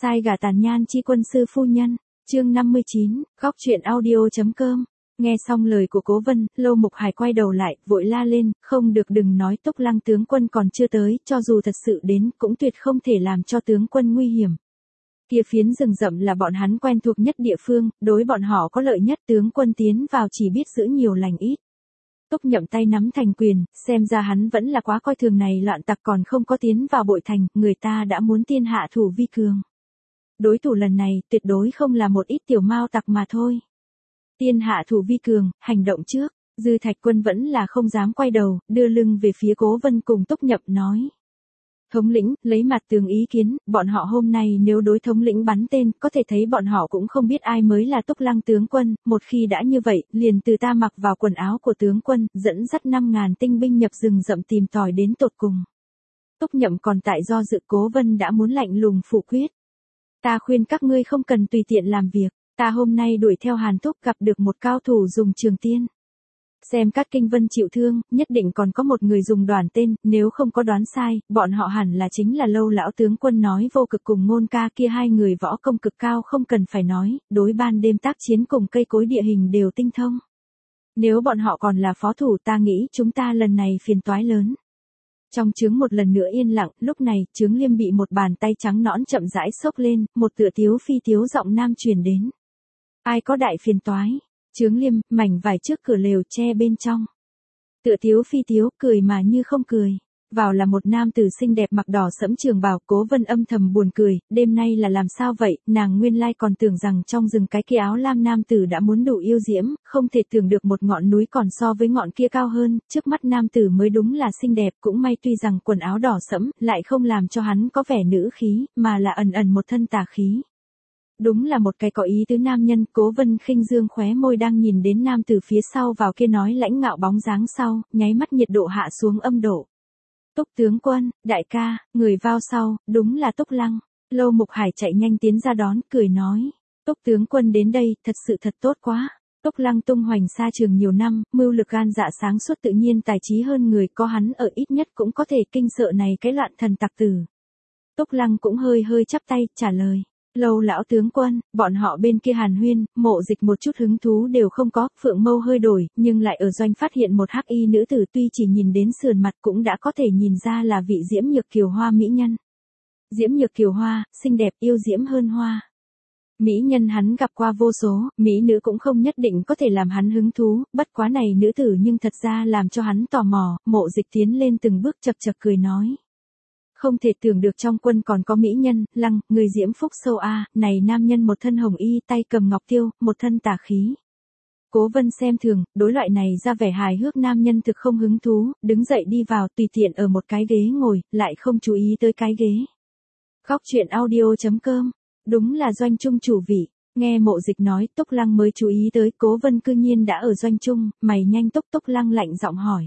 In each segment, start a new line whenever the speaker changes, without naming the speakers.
Sai gả tàn nhan chi quân sư phu nhân, chương 59, góc truyện audio.com. Nghe xong lời của Cố Vân, Lâu Mục Hải quay đầu lại, vội la lên, không được, đừng nói Túc Lăng tướng quân còn chưa tới, cho dù thật sự đến, cũng tuyệt không thể làm cho tướng quân nguy hiểm. Kia phiến rừng rậm là bọn hắn quen thuộc nhất địa phương, đối bọn họ có lợi nhất, tướng quân tiến vào chỉ biết giữ nhiều lành ít. Túc Nhậm tay nắm thành quyền, xem ra hắn vẫn là quá coi thường này loạn tặc, còn không có tiến vào bội thành, người ta đã muốn tiên hạ thủ vi cường. Đối thủ lần này tuyệt đối không là một ít tiểu mao tặc mà thôi. Tiên hạ thủ vi cường, hành động trước. Dư Thạch Quân vẫn là không dám quay đầu, đưa lưng về phía Cố Vân cùng Túc Nhậm nói. Thống lĩnh, lấy mặt tường ý kiến, bọn họ hôm nay nếu đối thống lĩnh bắn tên, có thể thấy bọn họ cũng không biết ai mới là Túc Lăng tướng quân, một khi đã như vậy, liền từ ta mặc vào quần áo của tướng quân, dẫn dắt 5.000 tinh binh nhập rừng rậm tìm tòi đến tột cùng. Túc Nhậm còn tại do dự, Cố Vân đã muốn lạnh lùng phủ quyết. Ta khuyên các ngươi không cần tùy tiện làm việc, ta hôm nay đuổi theo Hàn Thúc gặp được một cao thủ dùng trường tiên. Xem Cát Kinh Vân chịu thương, nhất định còn có một người dùng đoản tên, nếu không có đoán sai, bọn họ hẳn là chính là Lâu lão tướng quân nói Vô Cực cùng Ngôn Ca kia, hai người võ công cực cao không cần phải nói, đối ban đêm tác chiến cùng cây cối địa hình đều tinh thông. Nếu bọn họ còn là phó thủ, ta nghĩ chúng ta lần này phiền toái lớn. Trong trướng một lần nữa yên lặng, lúc này, Trướng Liêm bị một bàn tay trắng nõn chậm rãi xốc lên, một tựa tiếu phi tiếu giọng nam truyền đến. Ai có đại phiền toái? Trướng Liêm, mảnh vải trước cửa lều che bên trong. Tựa tiếu phi tiếu, cười mà như không cười. Vào là một nam tử xinh đẹp mặc đỏ sẫm trường bào. Cố Vân âm thầm buồn cười, đêm nay là làm sao vậy, nàng nguyên lai còn tưởng rằng trong rừng cái kia áo lam nam tử đã muốn đủ yêu diễm, không thể tưởng được một ngọn núi còn so với ngọn kia cao hơn, trước mắt nam tử mới đúng là xinh đẹp, cũng may tuy rằng quần áo đỏ sẫm, lại không làm cho hắn có vẻ nữ khí, mà là ẩn ẩn một thân tà khí. Đúng là một cái có ý tứ nam nhân. Cố Vân khinh dương khóe môi, đang nhìn đến nam tử phía sau vào kia nói lãnh ngạo bóng dáng sau, nháy mắt nhiệt độ hạ xuống âm độ. Túc tướng quân, đại ca, người vào sau, đúng là Túc Lăng. Lâu Mục Hải chạy nhanh tiến ra đón, cười nói. Túc tướng quân đến đây, thật sự thật tốt quá. Túc Lăng tung hoành xa trường nhiều năm, mưu lực gan dạ sáng suốt, tự nhiên tài trí hơn người, có hắn ở ít nhất cũng có thể kinh sợ này cái loạn thần tặc tử. Túc Lăng cũng hơi hơi chắp tay, trả lời. Lâu lão tướng quân, bọn họ bên kia hàn huyên, Mộ Dịch một chút hứng thú đều không có, phượng mâu hơi đổi, nhưng lại ở doanh phát hiện một hắc y nữ tử, tuy chỉ nhìn đến sườn mặt cũng đã có thể nhìn ra là vị Diễm Nhược Kiều Hoa mỹ nhân. Diễm Nhược Kiều Hoa, xinh đẹp yêu diễm hơn hoa. Mỹ nhân hắn gặp qua vô số, mỹ nữ cũng không nhất định có thể làm hắn hứng thú, bất quá này nữ tử nhưng thật ra làm cho hắn tò mò. Mộ Dịch tiến lên từng bước chập chập cười nói. Không thể tưởng được trong quân còn có mỹ nhân, Lăng, người diễm phúc sâu a, này nam nhân một thân hồng y, tay cầm ngọc tiêu, một thân tà khí. Cố Vân xem thường, đối loại này ra vẻ hài hước nam nhân thực không hứng thú, đứng dậy đi vào, tùy tiện ở một cái ghế ngồi, lại không chú ý tới cái ghế. Góc truyện audio.com, đúng là doanh trung chủ vị. Nghe Mộ Dịch nói, Túc Lăng mới chú ý tới, Cố Vân cư nhiên đã ở doanh trung, mày nhanh. Túc Lăng lạnh giọng hỏi.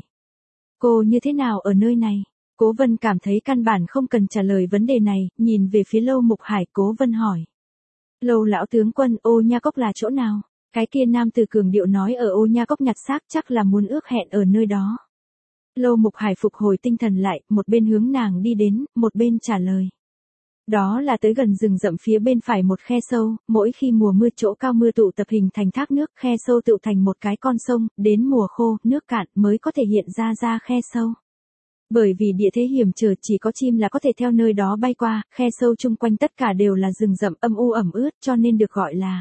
Cô như thế nào ở nơi này? Cố Vân cảm thấy căn bản không cần trả lời vấn đề này, nhìn về phía Lâu Mục Hải. Cố Vân hỏi. Lâu lão tướng quân, Ô Nha Cốc là chỗ nào? Cái kia nam từ cường điệu nói ở Ô Nha Cốc nhặt xác, chắc là muốn ước hẹn ở nơi đó. Lâu Mục Hải phục hồi tinh thần lại, một bên hướng nàng đi đến, một bên trả lời. Đó là tới gần rừng rậm phía bên phải một khe sâu, mỗi khi mùa mưa chỗ cao mưa tụ tập hình thành thác nước, khe sâu tụ thành một cái con sông, đến mùa khô, nước cạn mới có thể hiện ra khe sâu. Bởi vì địa thế hiểm trở, chỉ có chim là có thể theo nơi đó bay qua, khe sâu chung quanh tất cả đều là rừng rậm âm u ẩm ướt, cho nên được gọi là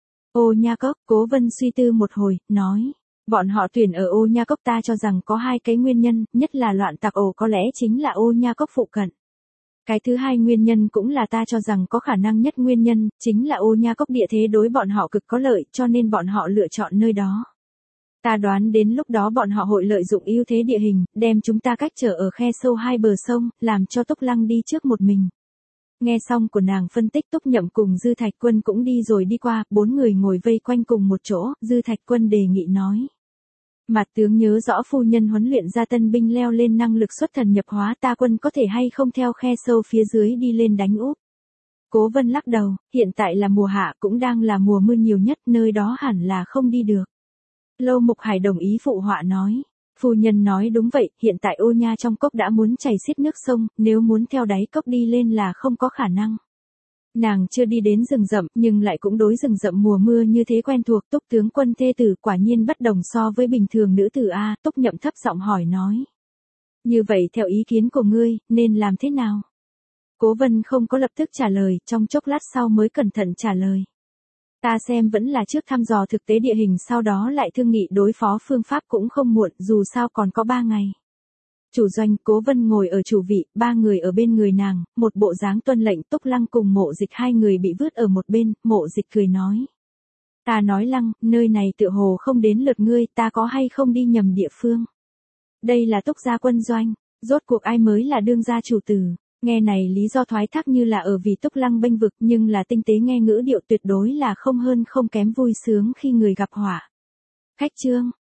Ô Nha Cốc. Cố Vân suy tư một hồi, nói. Bọn họ tuyển ở Ô Nha Cốc, ta cho rằng có hai cái nguyên nhân, nhất là loạn tặc ổ có lẽ chính là Ô Nha Cốc phụ cận. Cái thứ hai nguyên nhân cũng là ta cho rằng có khả năng nhất nguyên nhân, chính là Ô Nha Cốc địa thế đối bọn họ cực có lợi, cho nên bọn họ lựa chọn nơi đó. Ta đoán đến lúc đó bọn họ hội lợi dụng ưu thế địa hình, đem chúng ta cách trở ở khe sâu hai bờ sông, làm cho Túc Lăng đi trước một mình. Nghe xong của nàng phân tích, Túc Nhậm cùng Dư Thạch Quân cũng đi rồi đi qua, 4 người ngồi vây quanh cùng một chỗ. Dư Thạch Quân đề nghị nói. Mặt tướng nhớ rõ phu nhân huấn luyện ra tân binh leo lên năng lực xuất thần nhập hóa, ta quân có thể hay không theo khe sâu phía dưới đi lên đánh úp. Cố Vân lắc đầu, hiện tại là mùa hạ, cũng đang là mùa mưa nhiều nhất, nơi đó hẳn là không đi được. Lâu Mục Hải đồng ý phụ họa nói. Phu nhân nói đúng vậy, hiện tại Ô Nha trong cốc đã muốn chảy xiết nước sông, nếu muốn theo đáy cốc đi lên là không có khả năng. Nàng chưa đi đến rừng rậm nhưng lại cũng đối rừng rậm mùa mưa như thế quen thuộc. Túc tướng quân thê tử quả nhiên bất đồng so với bình thường nữ tử a. Túc Nhậm thấp giọng hỏi nói. Như vậy theo ý kiến của ngươi, nên làm thế nào? Cố Vân không có lập tức trả lời, trong chốc lát sau mới cẩn thận trả lời. Ta xem vẫn là trước thăm dò thực tế địa hình sau đó lại thương nghị đối phó phương pháp cũng không muộn, dù sao còn có 3 ngày. Chủ doanh, Cố Vân ngồi ở chủ vị, 3 người ở bên người nàng, một bộ dáng tuân lệnh. Túc Lăng cùng Mộ Dịch 2 người bị vứt ở một bên. Mộ Dịch cười nói. Ta nói Lăng, nơi này tựa hồ không đến lượt ngươi, ta có hay không đi nhầm địa phương. Đây là Túc gia quân doanh, rốt cuộc ai mới là đương gia chủ tử. Nghe này lý do thoái thác như là ở vì Túc Lăng bênh vực, nhưng là tinh tế nghe ngữ điệu tuyệt đối là không hơn không kém vui sướng khi người gặp họa. Khách trương,